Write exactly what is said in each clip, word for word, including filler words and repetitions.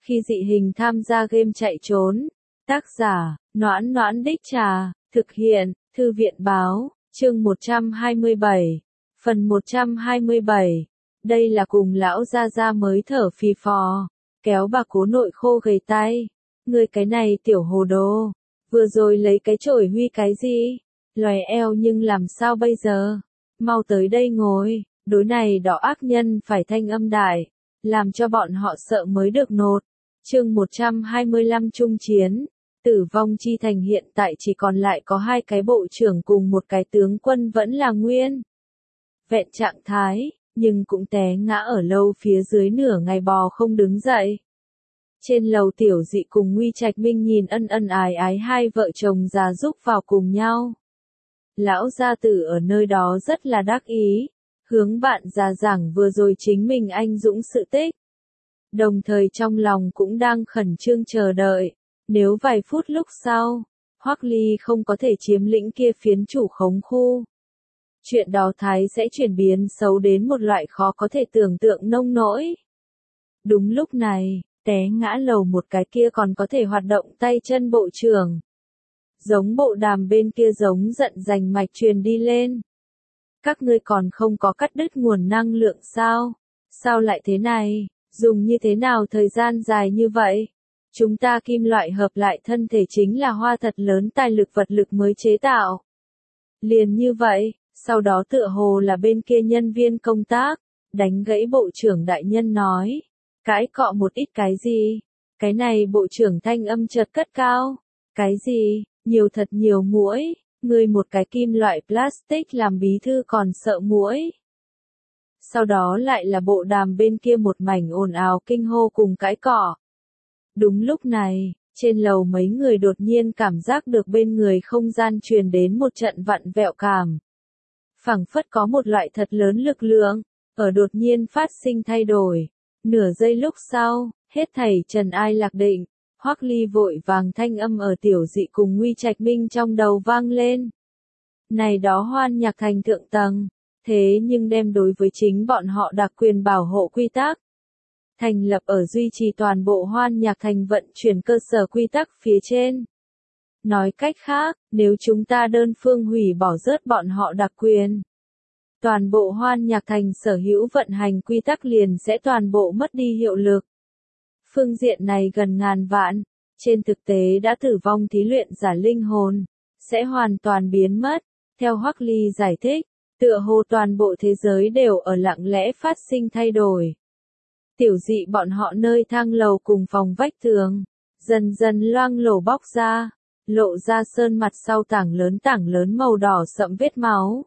Khi dị hình tham gia game chạy trốn. Tác giả, Noãn Noãn Đích Trà, thực hiện, Thư viện Báo, chương một trăm hai mươi bảy. Phần một trăm hai mươi bảy. Đây là cùng lão gia gia mới thở phì phò, kéo bà cố nội khô gầy tay. Ngươi cái này tiểu hồ đồ, vừa rồi lấy cái chổi huy cái gì? Lòe eo nhưng làm sao bây giờ? Mau tới đây ngồi, đối này đỏ ác nhân phải thanh âm đại, làm cho bọn họ sợ mới được nột. Chương một trăm hai mươi lăm Trung chiến. Tử vong chi thành hiện tại chỉ còn lại có hai cái bộ trưởng cùng một cái tướng quân vẫn là nguyên vẹn trạng thái, nhưng cũng té ngã ở lâu phía dưới nửa ngày bò không đứng dậy. Trên lầu Tiểu Dị cùng Nguy Trạch Minh nhìn ân ân ái ái hai vợ chồng già giúp vào cùng nhau. Lão gia tử ở nơi đó rất là đắc ý, hướng bạn già giảng vừa rồi chính mình anh dũng sự tích. Đồng thời trong lòng cũng đang khẩn trương chờ đợi, nếu vài phút lúc sau, Hoắc Ly không có thể chiếm lĩnh kia phiến chủ khống khu. Chuyện đó thái sẽ chuyển biến xấu đến một loại khó có thể tưởng tượng nông nỗi. Đúng lúc này, té ngã lầu một cái kia còn có thể hoạt động tay chân bộ trưởng. Giống bộ đàm bên kia giống giận giành mạch truyền đi lên. Các ngươi còn không có cắt đứt nguồn năng lượng sao? Sao lại thế này? Dùng như thế nào thời gian dài như vậy? Chúng ta kim loại hợp lại thân thể chính là hoa thật lớn tài lực vật lực mới chế tạo. Liền như vậy, sau đó tựa hồ là bên kia nhân viên công tác, đánh gãy bộ trưởng đại nhân nói. Cãi cọ một ít cái gì? Cái này bộ trưởng thanh âm chợt cất cao. Cái gì? Nhiều thật nhiều muỗi, ngươi một cái kim loại plastic làm bí thư còn sợ muỗi. Sau đó lại là bộ đàm bên kia một mảnh ồn ào kinh hô cùng cãi cọ. Đúng lúc này, trên lầu mấy người đột nhiên cảm giác được bên người không gian truyền đến một trận vặn vẹo cảm. Phảng phất có một loại thật lớn lực lượng, ở đột nhiên phát sinh thay đổi. Nửa giây lúc sau, hết thảy trần ai lạc định. Hoắc Ly vội vàng thanh âm ở Tiểu Dị cùng Nguy Trạch Minh trong đầu vang lên. Này đó Hoan Nhạc Thành thượng tầng, thế nhưng đem đối với chính bọn họ đặc quyền bảo hộ quy tắc. Thành lập ở duy trì toàn bộ Hoan Nhạc Thành vận chuyển cơ sở quy tắc phía trên. Nói cách khác, nếu chúng ta đơn phương hủy bỏ rớt bọn họ đặc quyền, toàn bộ Hoan Nhạc Thành sở hữu vận hành quy tắc liền sẽ toàn bộ mất đi hiệu lực. Phương diện này gần ngàn vạn, trên thực tế đã tử vong thí luyện giả linh hồn, sẽ hoàn toàn biến mất. Theo Hoắc Ly giải thích, tựa hồ toàn bộ thế giới đều ở lặng lẽ phát sinh thay đổi. Tiểu Dị bọn họ nơi thang lầu cùng phòng vách tường, dần dần loang lổ bóc ra, lộ ra sơn mặt sau tảng lớn tảng lớn màu đỏ sậm vết máu.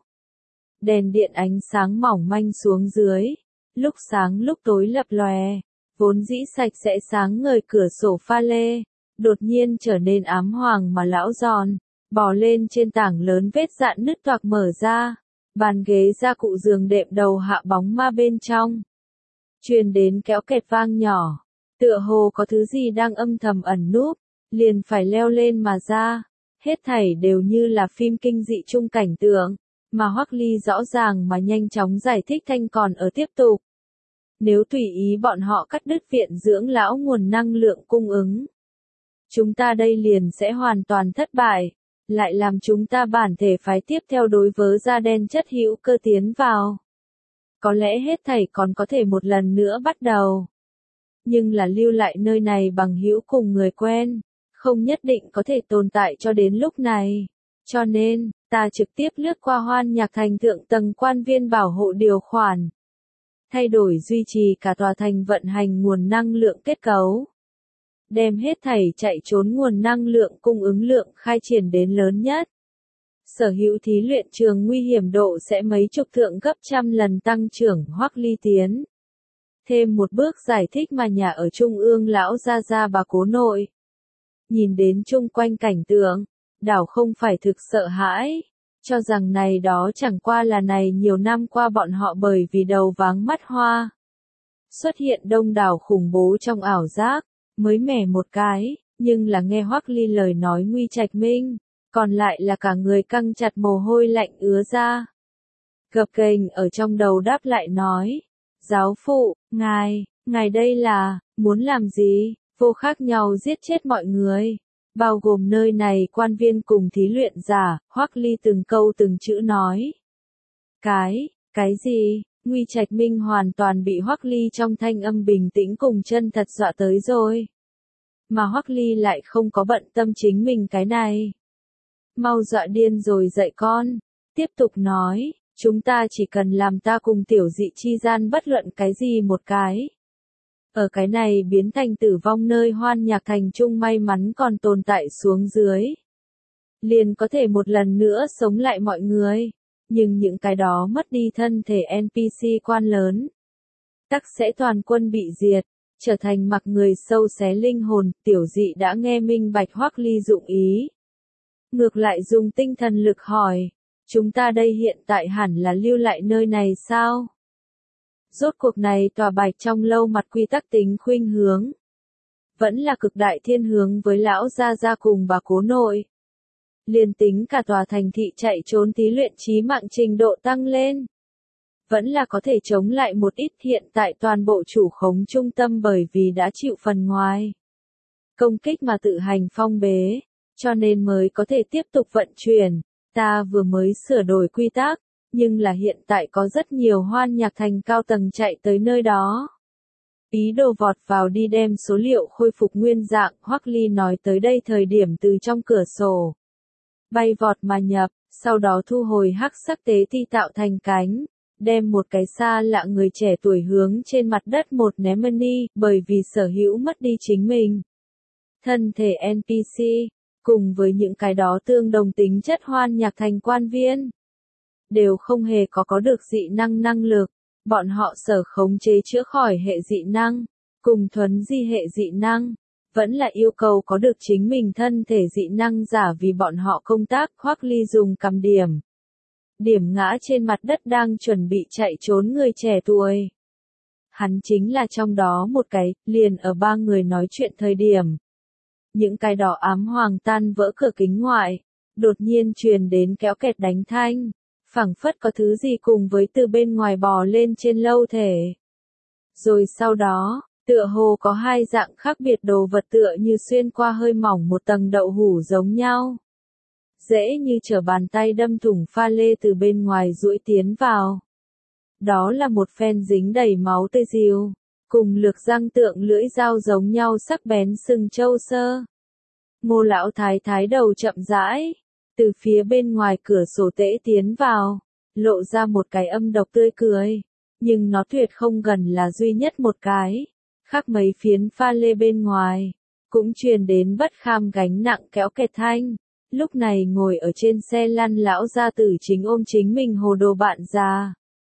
Đèn điện ánh sáng mỏng manh xuống dưới, lúc sáng lúc tối lập lòe. Vốn dĩ sạch sẽ sáng ngời cửa sổ pha lê, đột nhiên trở nên ám hoàng mà lão giòn, bò lên trên tảng lớn vết dạn nứt toạc mở ra, bàn ghế gia cụ giường đệm đầu hạ bóng ma bên trong. Truyền đến kéo kẹt vang nhỏ, tựa hồ có thứ gì đang âm thầm ẩn núp, liền phải leo lên mà ra, hết thảy đều như là phim kinh dị chung cảnh tượng, mà Hoắc Ly rõ ràng mà nhanh chóng giải thích thanh còn ở tiếp tục. Nếu tùy ý bọn họ cắt đứt viện dưỡng lão nguồn năng lượng cung ứng, chúng ta đây liền sẽ hoàn toàn thất bại, lại làm chúng ta bản thể phái tiếp theo đối với da đen chất hữu cơ tiến vào. Có lẽ hết thảy còn có thể một lần nữa bắt đầu. Nhưng là lưu lại nơi này bằng hữu cùng người quen, không nhất định có thể tồn tại cho đến lúc này. Cho nên, ta trực tiếp lướt qua Hoan Nhạc Thành thượng tầng quan viên bảo hộ điều khoản. Thay đổi duy trì cả tòa thành vận hành nguồn năng lượng kết cấu. Đem hết thảy chạy trốn nguồn năng lượng cung ứng lượng khai triển đến lớn nhất. Sở hữu thí luyện trường nguy hiểm độ sẽ mấy chục thượng gấp trăm lần tăng trưởng. Hoắc Ly tiến thêm một bước giải thích mà nhà ở trung ương lão gia gia bà cố nội. Nhìn đến chung quanh cảnh tượng, đảo không phải thực sợ hãi. Cho rằng này đó chẳng qua là này nhiều năm qua bọn họ bởi vì đầu váng mắt hoa. Xuất hiện đông đảo khủng bố trong ảo giác, mới mẻ một cái, nhưng là nghe Hoắc Ly lời nói Nguy Trạch Minh, còn lại là cả người căng chặt mồ hôi lạnh ứa ra. Gập ghềnh ở trong đầu đáp lại nói, giáo phụ, ngài, ngài đây là, muốn làm gì? vô khác nhau giết chết mọi người, bao gồm nơi này quan viên cùng thí luyện giả. Hoắc Ly từng câu từng chữ nói. Cái, cái gì? Nguy Trạch Minh hoàn toàn bị Hoắc Ly trong thanh âm bình tĩnh cùng chân thật dọa tới rồi. Mà Hoắc Ly lại không có bận tâm chính mình cái này. Mau dọa điên rồi dậy con. Tiếp tục nói, chúng ta chỉ cần làm ta cùng tiểu dị chi gian bất luận cái gì một cái. Ở cái này biến thành tử vong nơi Hoan Nhạc Thành trung may mắn còn tồn tại xuống dưới. Liền có thể một lần nữa sống lại mọi người. Nhưng những cái đó mất đi thân thể en pê xê quan lớn. Tắc sẽ toàn quân bị diệt, trở thành mặc người sâu xé linh hồn. Tiểu dị đã nghe minh bạch Hoắc Ly dụng ý. Ngược lại dùng tinh thần lực hỏi, chúng ta đây hiện tại hẳn là lưu lại nơi này sao? Rốt cuộc này tòa bạch trong lâu mặt quy tắc tính khuynh hướng. Vẫn là cực đại thiên hướng với lão gia gia cùng bà cố nội. Liền tính cả tòa thành thị chạy trốn tí luyện chí mạng trình độ tăng lên. Vẫn là có thể chống lại một ít hiện tại toàn bộ chủ khống trung tâm bởi vì đã chịu phần ngoài. Công kích mà tự hành phong bế, cho nên mới có thể tiếp tục vận chuyển. Ta vừa mới sửa đổi quy tắc, nhưng là hiện tại có rất nhiều Hoan Nhạc Thành cao tầng chạy tới nơi đó. Ý đồ vọt vào đi đem số liệu khôi phục nguyên dạng. Hoắc Ly nói tới đây thời điểm từ trong cửa sổ. Bay vọt mà nhập, sau đó thu hồi hắc sắc tế thi tạo thành cánh, đem một cái xa lạ người trẻ tuổi hướng trên mặt đất một ném money, bởi vì sở hữu mất đi chính mình. Thân thể en pê xê, cùng với những cái đó tương đồng tính chất Hoan Nhạc Thành quan viên, đều không hề có có được dị năng năng lực, bọn họ sở khống chế chữa khỏi hệ dị năng, cùng thuấn di hệ dị năng. Vẫn là yêu cầu có được chính mình thân thể dị năng giả vì bọn họ công tác. Hoắc Ly dùng cầm điểm. Điểm ngã trên mặt đất đang chuẩn bị chạy trốn người trẻ tuổi. Hắn chính là trong đó một cái, liền ở ba người nói chuyện thời điểm. Những cái đỏ ám hoàng tan vỡ cửa kính ngoại, đột nhiên truyền đến kéo kẹt đánh thanh, phảng phất có thứ gì cùng với từ bên ngoài bò lên trên lâu thể. Rồi sau đó, tựa hồ có hai dạng khác biệt đồ vật tựa như xuyên qua hơi mỏng một tầng đậu hủ giống nhau. Dễ như trở bàn tay đâm thủng pha lê từ bên ngoài duỗi tiến vào. Đó là một phen dính đầy máu tươi diều, cùng lược răng tượng lưỡi dao giống nhau sắc bén sừng châu sơ. Ngô lão thái thái đầu chậm rãi, từ phía bên ngoài cửa sổ tễ tiến vào, lộ ra một cái âm độc tươi cười. Nhưng nó tuyệt không gần là duy nhất một cái. Khác mấy phiến pha lê bên ngoài, cũng truyền đến bất kham gánh nặng kéo kẹt thanh. Lúc này ngồi ở trên xe lăn lão gia tử chính ôm chính mình hồ đồ bạn già.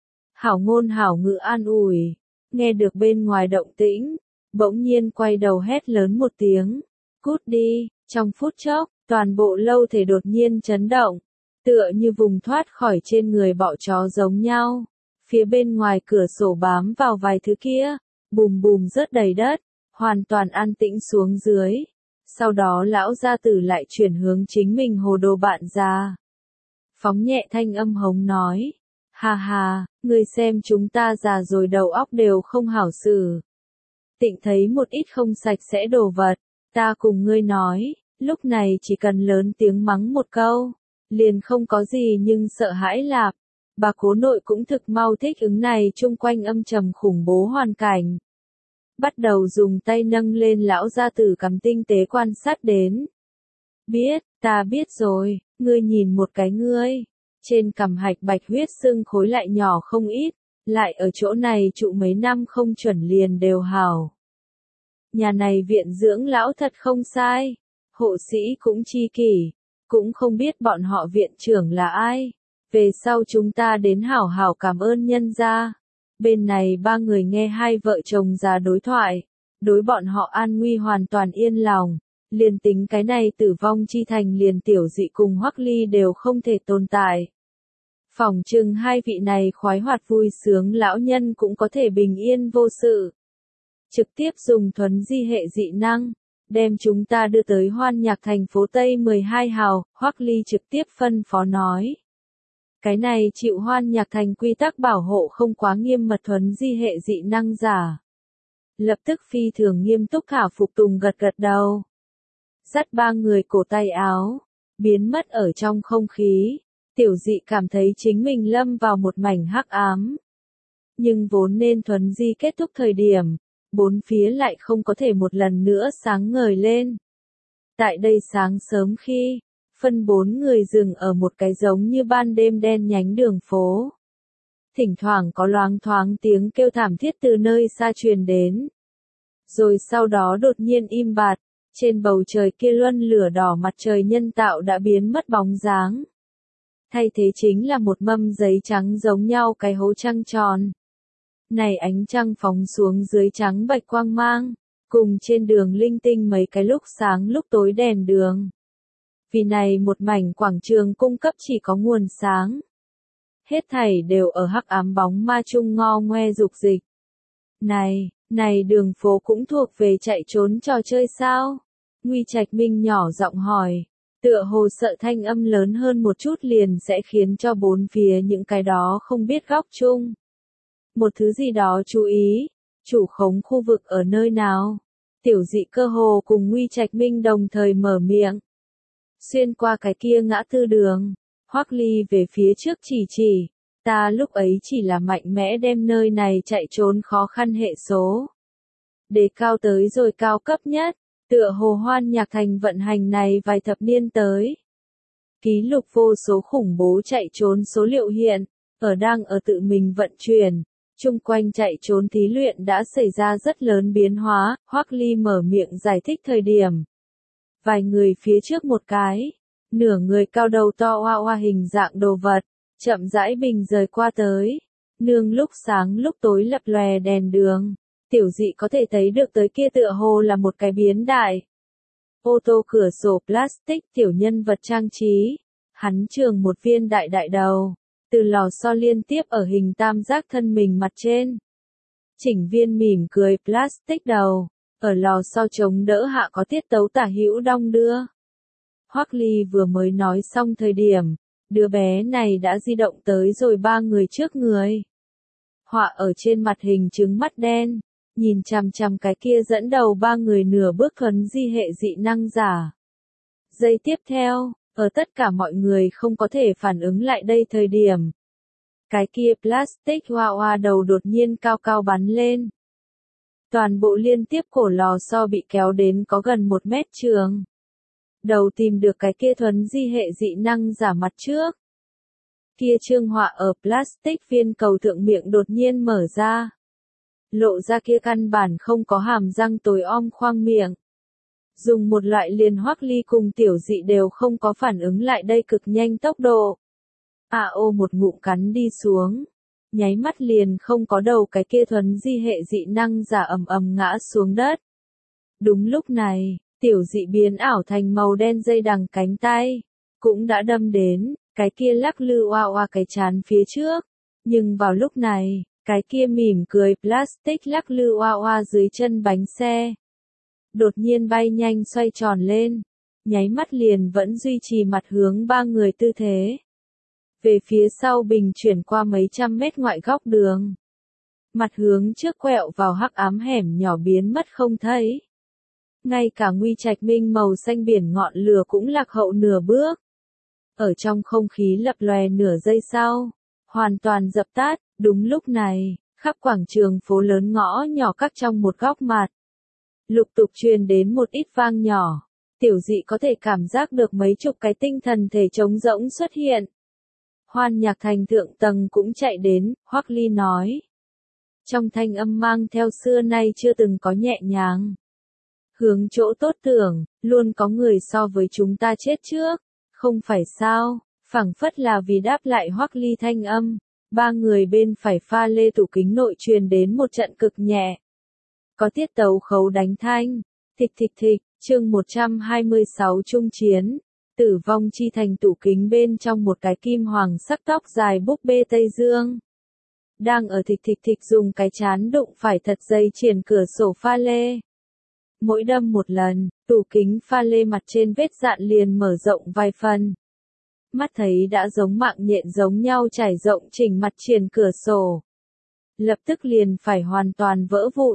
Hảo ngôn hảo ngữ an ủi, nghe được bên ngoài động tĩnh, bỗng nhiên quay đầu hét lớn một tiếng, cút đi. Trong phút chốc, toàn bộ lâu thể đột nhiên chấn động, tựa như vùng thoát khỏi trên người bọ chó giống nhau. Phía bên ngoài cửa sổ bám vào vài thứ kia, bùm bùm rớt đầy đất, hoàn toàn an tĩnh xuống dưới. Sau đó lão gia tử lại chuyển hướng chính mình hồ đồ bạn già. Phóng nhẹ thanh âm hống nói, ha ha, ngươi xem chúng ta già rồi đầu óc đều không hảo xử. Tịnh thấy một ít không sạch sẽ đồ vật, ta cùng ngươi nói, lúc này chỉ cần lớn tiếng mắng một câu, liền không có gì nhưng sợ hãi lạp. Bà cố nội cũng thực mau thích ứng này chung quanh âm trầm khủng bố hoàn cảnh. Bắt đầu dùng tay nâng lên lão gia tử cằm tinh tế quan sát đến. Biết, ta biết rồi, ngươi nhìn một cái ngươi. Trên cằm hạch bạch huyết sưng khối lại nhỏ không ít, lại ở chỗ này trụ mấy năm không chuẩn liền đều hảo. Nhà này viện dưỡng lão thật không sai, hộ sĩ cũng chi kỷ, cũng không biết bọn họ viện trưởng là ai. Về sau chúng ta đến hảo hảo cảm ơn nhân gia. Bên này ba người nghe hai vợ chồng già đối thoại, đối bọn họ an nguy hoàn toàn yên lòng, liền tính cái này tử vong chi thành liền tiểu dị cùng Hoắc Ly đều không thể tồn tại. Phỏng chừng hai vị này khoái hoạt vui sướng lão nhân cũng có thể bình yên vô sự. Trực tiếp dùng thuấn di hệ dị năng, đem chúng ta đưa tới Hoan Nhạc thành phố Tây mười hai hào, Hoắc Ly trực tiếp phân phó nói. Cái này chịu Hoan Nhạc thành quy tắc bảo hộ không quá nghiêm mật thuấn di hệ dị năng giả. Lập tức phi thường nghiêm túc thả phục tùng gật gật đầu. Dắt ba người cổ tay áo, biến mất ở trong không khí. Tiểu dị cảm thấy chính mình lâm vào một mảnh hắc ám. Nhưng vốn nên thuấn di kết thúc thời điểm, bốn phía lại không có thể một lần nữa sáng ngời lên. Tại đây sáng sớm khi, phân bốn người dừng ở một cái giống như ban đêm đen nhánh đường phố. Thỉnh thoảng có loáng thoáng tiếng kêu thảm thiết từ nơi xa truyền đến. Rồi sau đó đột nhiên im bặt, trên bầu trời kia luân lửa đỏ mặt trời nhân tạo đã biến mất bóng dáng. Thay thế chính là một mâm giấy trắng giống nhau cái hố trăng tròn. Này ánh trăng phóng xuống dưới trắng bạch quang mang, cùng trên đường linh tinh mấy cái lúc sáng lúc tối đèn đường. Vì này một mảnh quảng trường cung cấp chỉ có nguồn sáng. Hết thảy đều ở hắc ám bóng ma chung ngo ngoe dục dịch. Này, này đường phố cũng thuộc về chạy trốn trò chơi sao? Nguy Trạch Minh nhỏ giọng hỏi, tựa hồ sợ thanh âm lớn hơn một chút liền sẽ khiến cho bốn phía những cái đó không biết góc chung. Một thứ gì đó chú ý, chủ khống khu vực ở nơi nào? Tiểu dị cơ hồ cùng Nguy Trạch Minh đồng thời mở miệng. Xuyên qua cái kia ngã tư đường, Hoắc Ly về phía trước chỉ chỉ, ta lúc ấy chỉ là mạnh mẽ đem nơi này chạy trốn khó khăn hệ số. Đề cao tới rồi cao cấp nhất, tựa hồ Hoan Nhạc Thành vận hành này vài thập niên tới. Ký lục vô số khủng bố chạy trốn số liệu hiện, ở đang ở tự mình vận chuyển, chung quanh chạy trốn thí luyện đã xảy ra rất lớn biến hóa, Hoắc Ly mở miệng giải thích thời điểm. Vài người phía trước một cái, nửa người cao đầu to hoa hoa hình dạng đồ vật, chậm rãi bình rời qua tới, nương lúc sáng lúc tối lập lòe đèn đường, tiểu dị có thể thấy được tới kia tựa hồ là một cái biến đại. Ô tô cửa sổ plastic tiểu nhân vật trang trí, hắn trường một viên đại đại đầu, từ lò xo liên tiếp ở hình tam giác thân mình mặt trên. Chỉnh viên mỉm cười plastic đầu, ở lò xo chống đỡ hạ có tiết tấu tả hữu đong đưa. Hoắc Ly vừa mới nói xong thời điểm, đứa bé này đã di động tới rồi ba người trước người. Họa ở trên mặt hình trứng mắt đen, nhìn chằm chằm cái kia dẫn đầu ba người nửa bước thuấn di hệ dị năng giả. Giây tiếp theo, ở tất cả mọi người không có thể phản ứng lại đây thời điểm. Cái kia plastic hoa hoa đầu đột nhiên cao cao bắn lên. Toàn bộ liên tiếp cổ lò xo bị kéo đến có gần một mét trường. Đầu tìm được cái kia thuấn di hệ dị năng giả mặt trước. Kia trương họa ở plastic viên cầu thượng miệng đột nhiên mở ra. Lộ ra kia căn bản không có hàm răng tối om khoang miệng. Dùng một loại liền Hoắc Ly cùng tiểu dị đều không có phản ứng lại đây cực nhanh tốc độ. A ô một ngụm cắn đi xuống. Nháy mắt liền không có đầu cái kia thuấn di hệ dị năng giả ầm ầm ngã xuống đất. Đúng lúc này, tiểu dị biến ảo thành màu đen dây đằng cánh tay, cũng đã đâm đến, cái kia lắc lư oa oa cái chán phía trước. Nhưng vào lúc này, cái kia mỉm cười plastic lắc lư oa oa dưới chân bánh xe. Đột nhiên bay nhanh xoay tròn lên, nháy mắt liền vẫn duy trì mặt hướng ba người tư thế. Về phía sau bình chuyển qua mấy trăm mét ngoại góc đường. Mặt hướng trước quẹo vào hắc ám hẻm nhỏ biến mất không thấy. Ngay cả Nguy Trạch Minh màu xanh biển ngọn lửa cũng lạc hậu nửa bước. Ở trong không khí lập lòe nửa giây sau, hoàn toàn dập tắt, đúng lúc này, khắp quảng trường phố lớn ngõ nhỏ các trong một góc mặt. Lục tục truyền đến một ít vang nhỏ, tiểu dị có thể cảm giác được mấy chục cái tinh thần thể trống rỗng xuất hiện. Hoan Nhạc Thành thượng tầng cũng chạy đến, Hoắc Ly nói. Trong thanh âm mang theo xưa nay chưa từng có nhẹ nhàng. Hướng chỗ tốt tưởng, luôn có người so với chúng ta chết trước, không phải sao, phảng phất là vì đáp lại Hoắc Ly thanh âm, ba người bên phải pha lê tủ kính nội truyền đến một trận cực nhẹ. Có tiết tấu khấu đánh thanh, thịch thịch thịch, chương một trăm hai mươi sáu trung chiến. Tử vong chi thành tủ kính bên trong một cái kim hoàng sắc tóc dài búp bê Tây Dương. Đang ở thịch thịch thịch dùng cái chán đụng phải thật dây triển cửa sổ pha lê. Mỗi đâm một lần, tủ kính pha lê mặt trên vết dạn liền mở rộng vài phần. Mắt thấy đã giống mạng nhện giống nhau trải rộng chỉnh mặt triển cửa sổ. Lập tức liền phải hoàn toàn vỡ vụn,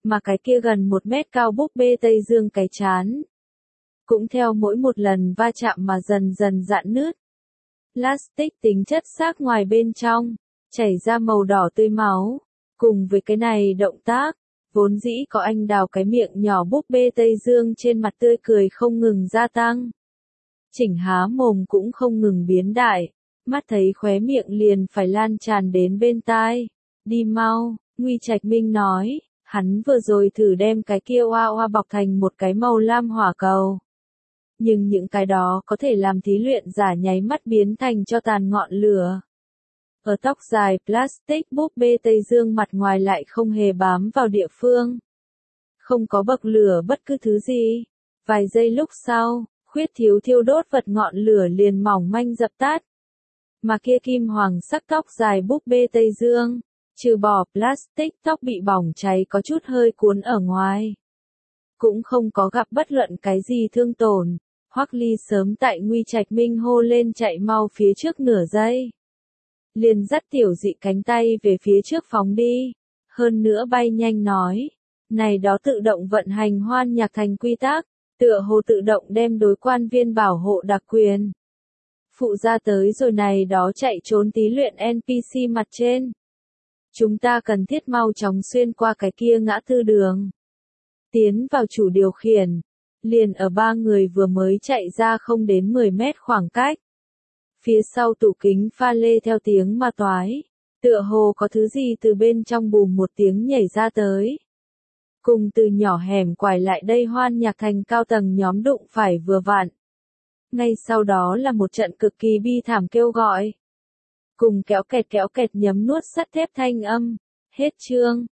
mà cái kia gần một mét cao búp bê Tây Dương cái chán cũng theo mỗi một lần va chạm mà dần dần rạn nứt. Plastic tính chất xác ngoài bên trong, chảy ra màu đỏ tươi máu. Cùng với cái này động tác, vốn dĩ có anh đào cái miệng nhỏ búp bê Tây Dương trên mặt tươi cười không ngừng gia tăng. Chỉnh há mồm cũng không ngừng biến đại, mắt thấy khóe miệng liền phải lan tràn đến bên tai. Đi mau, Nguy Trạch Minh nói, hắn vừa rồi thử đem cái kia oa oa bọc thành một cái màu lam hỏa cầu. Nhưng những cái đó có thể làm thí luyện giả nháy mắt biến thành cho tàn ngọn lửa. Ở tóc dài plastic búp bê Tây Dương mặt ngoài lại không hề bám vào địa phương. Không có bậc lửa bất cứ thứ gì. Vài giây lúc sau, khuyết thiếu thiêu đốt vật ngọn lửa liền mỏng manh dập tắt. Mà kia kim hoàng sắc tóc dài búp bê Tây Dương, trừ bỏ plastic tóc bị bỏng cháy có chút hơi cuốn ở ngoài. Cũng không có gặp bất luận cái gì thương tổn. Hoắc Ly sớm tại Nguy Trạch Minh hô lên chạy mau phía trước nửa giây. Liền dắt tiểu dị cánh tay về phía trước phóng đi. Hơn nữa bay nhanh nói. Này đó tự động vận hành hoan nhạc thành quy tắc, tựa hồ tự động đem đối quan viên bảo hộ đặc quyền. Phụ ra tới rồi này đó chạy trốn tí luyện en pê xê mặt trên. Chúng ta cần thiết mau chóng xuyên qua cái kia ngã tư đường. Tiến vào chủ điều khiển. Liền ở ba người vừa mới chạy ra không đến mười mét khoảng cách. Phía sau tủ kính pha lê theo tiếng ma toái. Tựa hồ có thứ gì từ bên trong bùm một tiếng nhảy ra tới. Cùng từ nhỏ hẻm quải lại đây hoan nhạc thành cao tầng nhóm đụng phải vừa vặn. Ngay sau đó là một trận cực kỳ bi thảm kêu gọi. Cùng kéo kẹt kéo kẹt nhấm nuốt sắt thép thanh âm. Hết chương.